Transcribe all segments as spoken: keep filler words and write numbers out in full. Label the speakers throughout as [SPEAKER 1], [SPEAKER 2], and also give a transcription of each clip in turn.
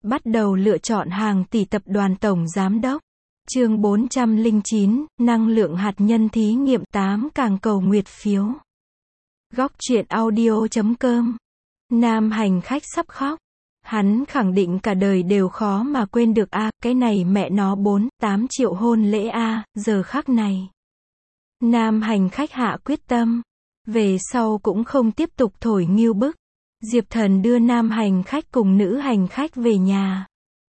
[SPEAKER 1] Bắt đầu lựa chọn hàng tỷ tập đoàn tổng giám đốc. Chương bốn trăm lẻ chín, năng lượng hạt nhân thí nghiệm tám càng cầu nguyệt phiếu. Góc truyện audio chấm com. Nam hành khách sắp khóc. Hắn khẳng định cả đời đều khó mà quên được a, à, cái này mẹ nó bốn, tám triệu hôn lễ a, à, giờ khắc này. Nam hành khách hạ quyết tâm. Về sau cũng không tiếp tục thổi nghiêu bức. Diệp Thần đưa nam hành khách cùng nữ hành khách về nhà.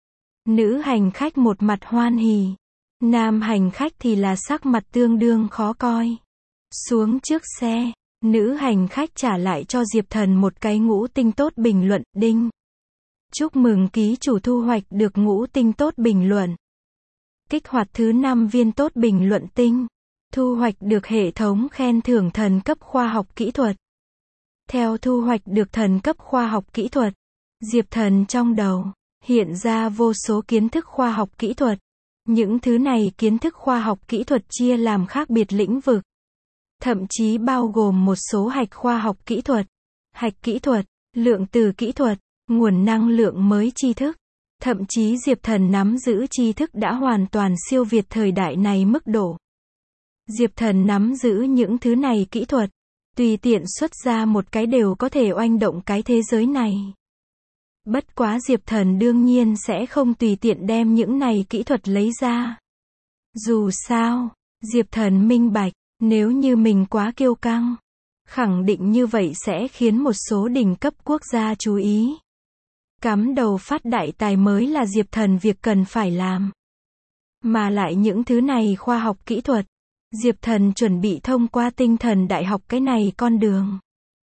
[SPEAKER 1] Nữ hành khách một mặt hoan hỉ. Nam hành khách thì là sắc mặt tương đương khó coi. Xuống trước xe, nữ hành khách trả lại cho Diệp Thần một cái ngũ tinh tốt bình luận, đinh. Chúc mừng ký chủ thu hoạch được ngũ tinh tốt bình luận. Kích hoạt thứ năm viên tốt bình luận tinh. Thu hoạch được hệ thống khen thưởng thần cấp khoa học kỹ thuật. Theo thu hoạch được thần cấp khoa học kỹ thuật, Diệp Thần trong đầu hiện ra vô số kiến thức khoa học kỹ thuật. Những thứ này kiến thức khoa học kỹ thuật chia làm khác biệt lĩnh vực. Thậm chí bao gồm một số hạch khoa học kỹ thuật, hạch kỹ thuật, lượng tử kỹ thuật, nguồn năng lượng mới tri thức. Thậm chí Diệp Thần nắm giữ tri thức đã hoàn toàn siêu việt thời đại này mức độ. Diệp Thần nắm giữ những thứ này kỹ thuật, tùy tiện xuất ra một cái đều có thể oanh động cái thế giới này. Bất quá Diệp Thần đương nhiên sẽ không tùy tiện đem những này kỹ thuật lấy ra. Dù sao, Diệp Thần minh bạch, nếu như mình quá kiêu căng, khẳng định như vậy sẽ khiến một số đỉnh cấp quốc gia chú ý. Cắm đầu phát đại tài mới là Diệp Thần việc cần phải làm. Mà lại những thứ này khoa học kỹ thuật, Diệp Thần chuẩn bị thông qua tinh thần đại học cái này con đường,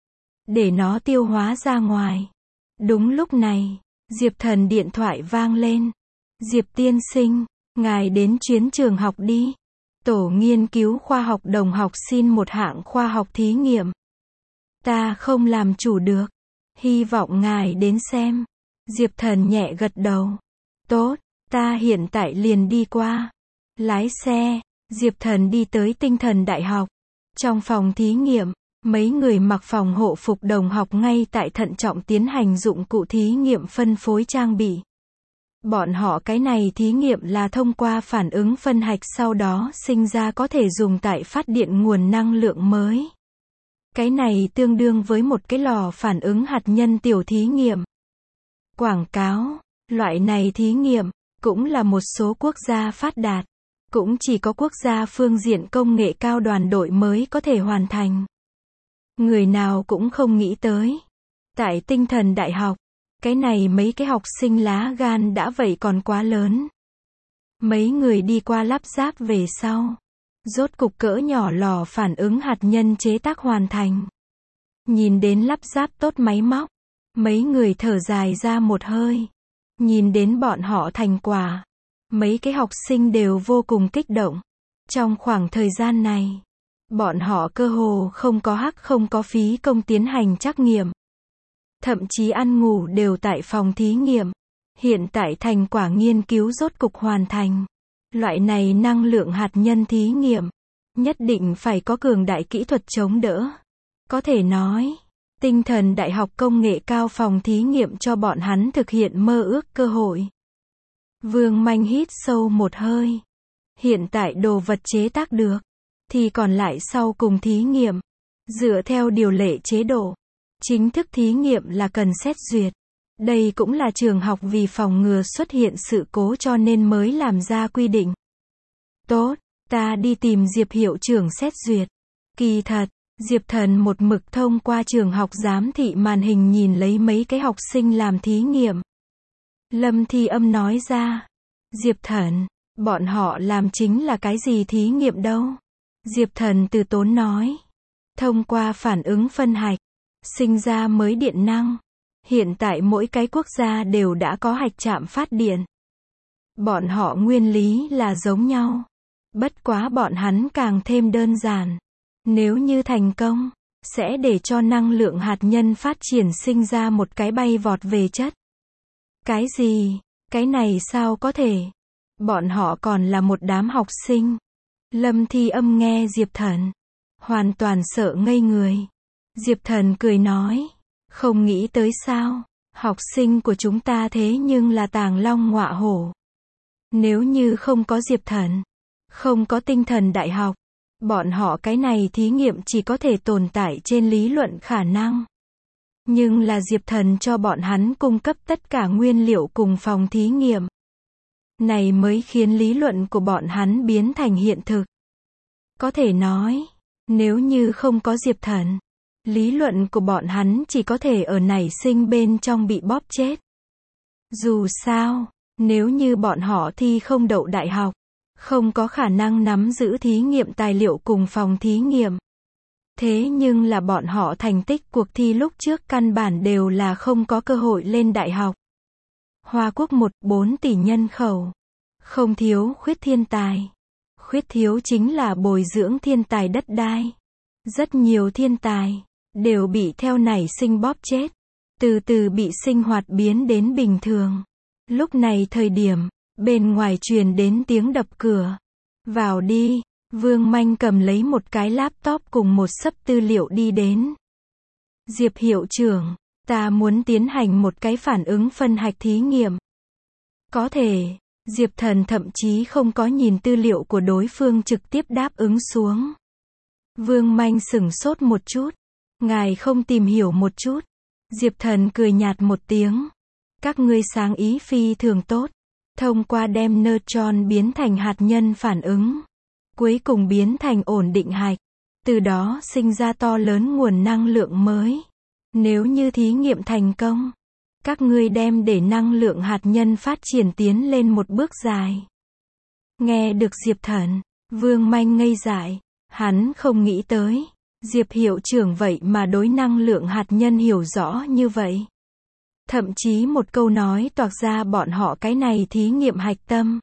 [SPEAKER 1] để nó tiêu hóa ra ngoài. Đúng lúc này, Diệp Thần điện thoại vang lên. Diệp tiên sinh, ngài đến chuyến trường học đi. Tổ nghiên cứu khoa học đồng học xin một hạng khoa học thí nghiệm. Ta không làm chủ được. Hy vọng ngài đến xem. Diệp Thần nhẹ gật đầu. Tốt, ta hiện tại liền đi qua. Lái xe, Diệp Thần đi tới tinh thần đại học. Trong phòng thí nghiệm, mấy người mặc phòng hộ phục đồng học ngay tại thận trọng tiến hành dụng cụ thí nghiệm phân phối trang bị. Bọn họ cái này thí nghiệm là thông qua phản ứng phân hạch sau đó sinh ra có thể dùng tại phát điện nguồn năng lượng mới. Cái này tương đương với một cái lò phản ứng hạt nhân tiểu thí nghiệm. Quảng cáo, loại này thí nghiệm, cũng là một số quốc gia phát đạt. Cũng chỉ có quốc gia phương diện công nghệ cao đoàn đội mới có thể hoàn thành. Người nào cũng không nghĩ tới. Tại tinh thần đại học, cái này mấy cái học sinh lá gan đã vậy còn quá lớn. Mấy người đi qua lắp ráp về sau. Rốt cục cỡ nhỏ lò phản ứng hạt nhân chế tác hoàn thành. Nhìn đến lắp ráp tốt máy móc. Mấy người thở dài ra một hơi. Nhìn đến bọn họ thành quả. Mấy cái học sinh đều vô cùng kích động. Trong khoảng thời gian này, bọn họ cơ hồ không có hắc không có phí công tiến hành trắc nghiệm. Thậm chí ăn ngủ đều tại phòng thí nghiệm. Hiện tại thành quả nghiên cứu rốt cục hoàn thành. Loại này năng lượng hạt nhân thí nghiệm, nhất định phải có cường đại kỹ thuật chống đỡ. Có thể nói, tinh thần đại học công nghệ cao phòng thí nghiệm cho bọn hắn thực hiện mơ ước cơ hội. Vương Manh hít sâu một hơi. Hiện tại đồ vật chế tác được, thì còn lại sau cùng thí nghiệm. Dựa theo điều lệ chế độ, chính thức thí nghiệm là cần xét duyệt. Đây cũng là trường học vì phòng ngừa xuất hiện sự cố cho nên mới làm ra quy định. Tốt, ta đi tìm Diệp hiệu trưởng xét duyệt. Kỳ thật, Diệp Thần một mực thông qua trường học giám thị màn hình nhìn lấy mấy cái học sinh làm thí nghiệm. Lâm Thi Âm nói ra. Diệp Thần, bọn họ làm chính là cái gì thí nghiệm đâu? Diệp Thần từ tốn nói. Thông qua phản ứng phân hạch, sinh ra mới điện năng. Hiện tại mỗi cái quốc gia đều đã có hạch trạm phát điện. Bọn họ nguyên lý là giống nhau. Bất quá bọn hắn càng thêm đơn giản. Nếu như thành công, sẽ để cho năng lượng hạt nhân phát triển sinh ra một cái bay vọt về chất. Cái gì? Cái này sao có thể? Bọn họ còn là một đám học sinh. Lâm Thi Âm nghe Diệp Thần, hoàn toàn sợ ngây người. Diệp Thần cười nói, không nghĩ tới sao? Học sinh của chúng ta thế nhưng là tàng long ngọa hổ. Nếu như không có Diệp Thần, không có tinh thần đại học, bọn họ cái này thí nghiệm chỉ có thể tồn tại trên lý luận khả năng. Nhưng là Diệp Thần cho bọn hắn cung cấp tất cả nguyên liệu cùng phòng thí nghiệm. Này mới khiến lý luận của bọn hắn biến thành hiện thực. Có thể nói, nếu như không có Diệp Thần, lý luận của bọn hắn chỉ có thể ở nảy sinh bên trong bị bóp chết. Dù sao, nếu như bọn họ thi không đậu đại học, không có khả năng nắm giữ thí nghiệm tài liệu cùng phòng thí nghiệm. Thế nhưng là bọn họ thành tích cuộc thi lúc trước căn bản đều là không có cơ hội lên đại học. Hoa Quốc một phẩy bốn tỷ nhân khẩu. Không thiếu khuyết thiên tài. Khuyết thiếu chính là bồi dưỡng thiên tài đất đai. Rất nhiều thiên tài đều bị theo nảy sinh bóp chết. Từ từ bị sinh hoạt biến đến bình thường. Lúc này thời điểm, bên ngoài truyền đến tiếng đập cửa. Vào đi. Vương Manh cầm lấy một cái laptop cùng một xấp tư liệu đi đến. Diệp hiệu trưởng, ta muốn tiến hành một cái phản ứng phân hạch thí nghiệm. Có thể, Diệp Thần thậm chí không có nhìn tư liệu của đối phương trực tiếp đáp ứng xuống. Vương Manh sửng sốt một chút. Ngài không tìm hiểu một chút. Diệp Thần cười nhạt một tiếng. Các ngươi sáng ý phi thường tốt. Thông qua đem neutron biến thành hạt nhân phản ứng. Cuối cùng biến thành ổn định hạch. Từ đó sinh ra to lớn nguồn năng lượng mới. Nếu như thí nghiệm thành công, các ngươi đem để năng lượng hạt nhân phát triển tiến lên một bước dài. Nghe được Diệp Thần, Vương Manh ngây dại. Hắn không nghĩ tới, Diệp hiệu trưởng vậy mà đối năng lượng hạt nhân hiểu rõ như vậy. Thậm chí một câu nói toạc ra bọn họ cái này thí nghiệm hạch tâm.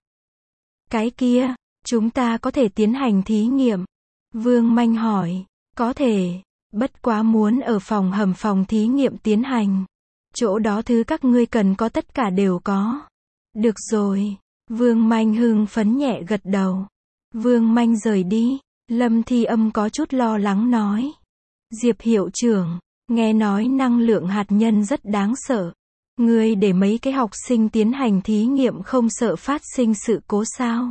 [SPEAKER 1] Cái kia, chúng ta có thể tiến hành thí nghiệm. Vương Manh hỏi, có thể, bất quá muốn ở phòng hầm phòng thí nghiệm tiến hành. Chỗ đó thứ các ngươi cần có tất cả đều có. Được rồi, Vương Manh hưng phấn nhẹ gật đầu. Vương Manh rời đi, Lâm Thi Âm có chút lo lắng nói. Diệp hiệu trưởng, nghe nói năng lượng hạt nhân rất đáng sợ. Ngươi để mấy cái học sinh tiến hành thí nghiệm không sợ phát sinh sự cố sao?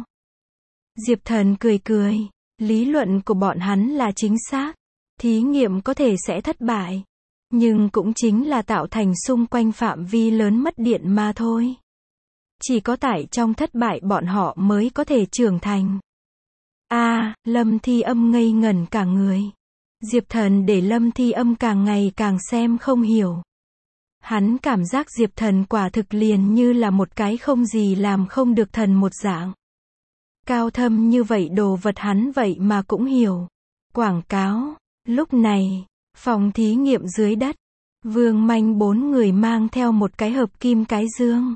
[SPEAKER 1] Diệp Thần cười cười, lý luận của bọn hắn là chính xác. Thí nghiệm có thể sẽ thất bại, nhưng cũng chính là tạo thành xung quanh phạm vi lớn mất điện mà thôi. Chỉ có tại trong thất bại bọn họ mới có thể trưởng thành. A, à, Lâm Thi Âm ngây ngẩn cả người. Diệp Thần để Lâm Thi Âm càng ngày càng xem không hiểu. Hắn cảm giác Diệp Thần quả thực liền như là một cái không gì làm không được thần một dạng. Cao thâm như vậy đồ vật hắn vậy mà cũng hiểu. Quảng cáo. Lúc này, phòng thí nghiệm dưới đất, Vương Manh bốn người mang theo một cái hộp kim cái dương.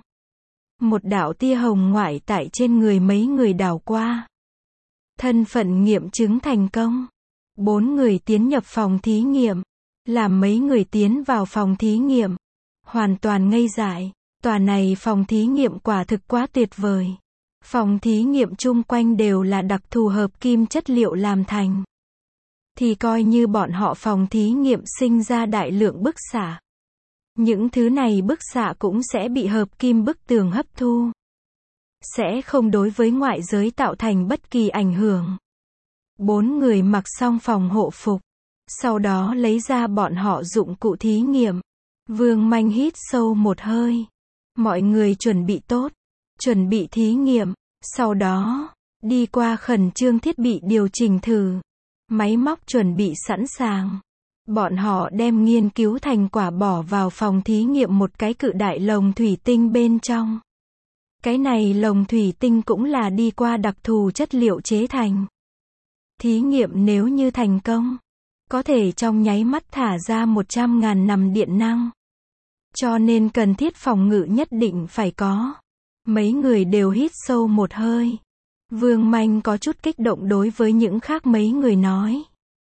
[SPEAKER 1] Một đạo tia hồng ngoại tại trên người mấy người đảo qua. Thân phận nghiệm chứng thành công. Bốn người tiến nhập phòng thí nghiệm. Làm mấy người tiến vào phòng thí nghiệm. Hoàn toàn ngây dại. Tòa này phòng thí nghiệm quả thực quá tuyệt vời. Phòng thí nghiệm chung quanh đều là đặc thù hợp kim chất liệu làm thành. Thì coi như bọn họ phòng thí nghiệm sinh ra đại lượng bức xạ. Những thứ này bức xạ cũng sẽ bị hợp kim bức tường hấp thu. Sẽ không đối với ngoại giới tạo thành bất kỳ ảnh hưởng. Bốn người mặc xong phòng hộ phục. Sau đó lấy ra bọn họ dụng cụ thí nghiệm. Vương Manh hít sâu một hơi. Mọi người chuẩn bị tốt. Chuẩn bị thí nghiệm. Sau đó, đi qua khẩn trương thiết bị điều chỉnh thử. Máy móc chuẩn bị sẵn sàng. Bọn họ đem nghiên cứu thành quả bỏ vào phòng thí nghiệm một cái cự đại lồng thủy tinh bên trong. Cái này lồng thủy tinh cũng là đi qua đặc thù chất liệu chế thành. Thí nghiệm nếu như thành công, có thể trong nháy mắt thả ra một trăm ngàn nằm điện năng. Cho nên cần thiết phòng ngự nhất định phải có. Mấy người đều hít sâu một hơi. Vương Manh có chút kích động đối với những khác mấy người nói.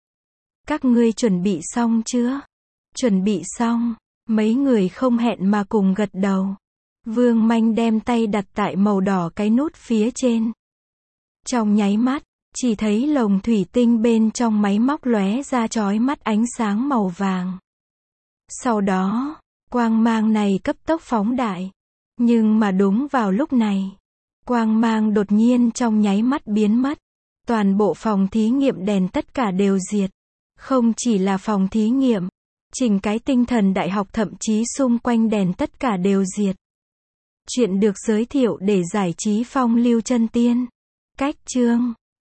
[SPEAKER 1] Các ngươi chuẩn bị xong chưa? Chuẩn bị xong. Mấy người không hẹn mà cùng gật đầu. Vương Manh đem tay đặt tại màu đỏ cái nút phía trên. Trong nháy mắt, chỉ thấy lồng thủy tinh bên trong máy móc lóe ra chói mắt ánh sáng màu vàng. Sau đó, Quang mang này cấp tốc phóng đại. Nhưng mà đúng vào lúc này, quang mang đột nhiên trong nháy mắt biến mất. Toàn bộ phòng thí nghiệm đèn tất cả đều diệt. Không chỉ là phòng thí nghiệm, chỉnh cái tinh thần đại học thậm chí xung quanh đèn tất cả đều diệt. Chuyện được giới thiệu để giải trí phong lưu chân tiên. Cách chương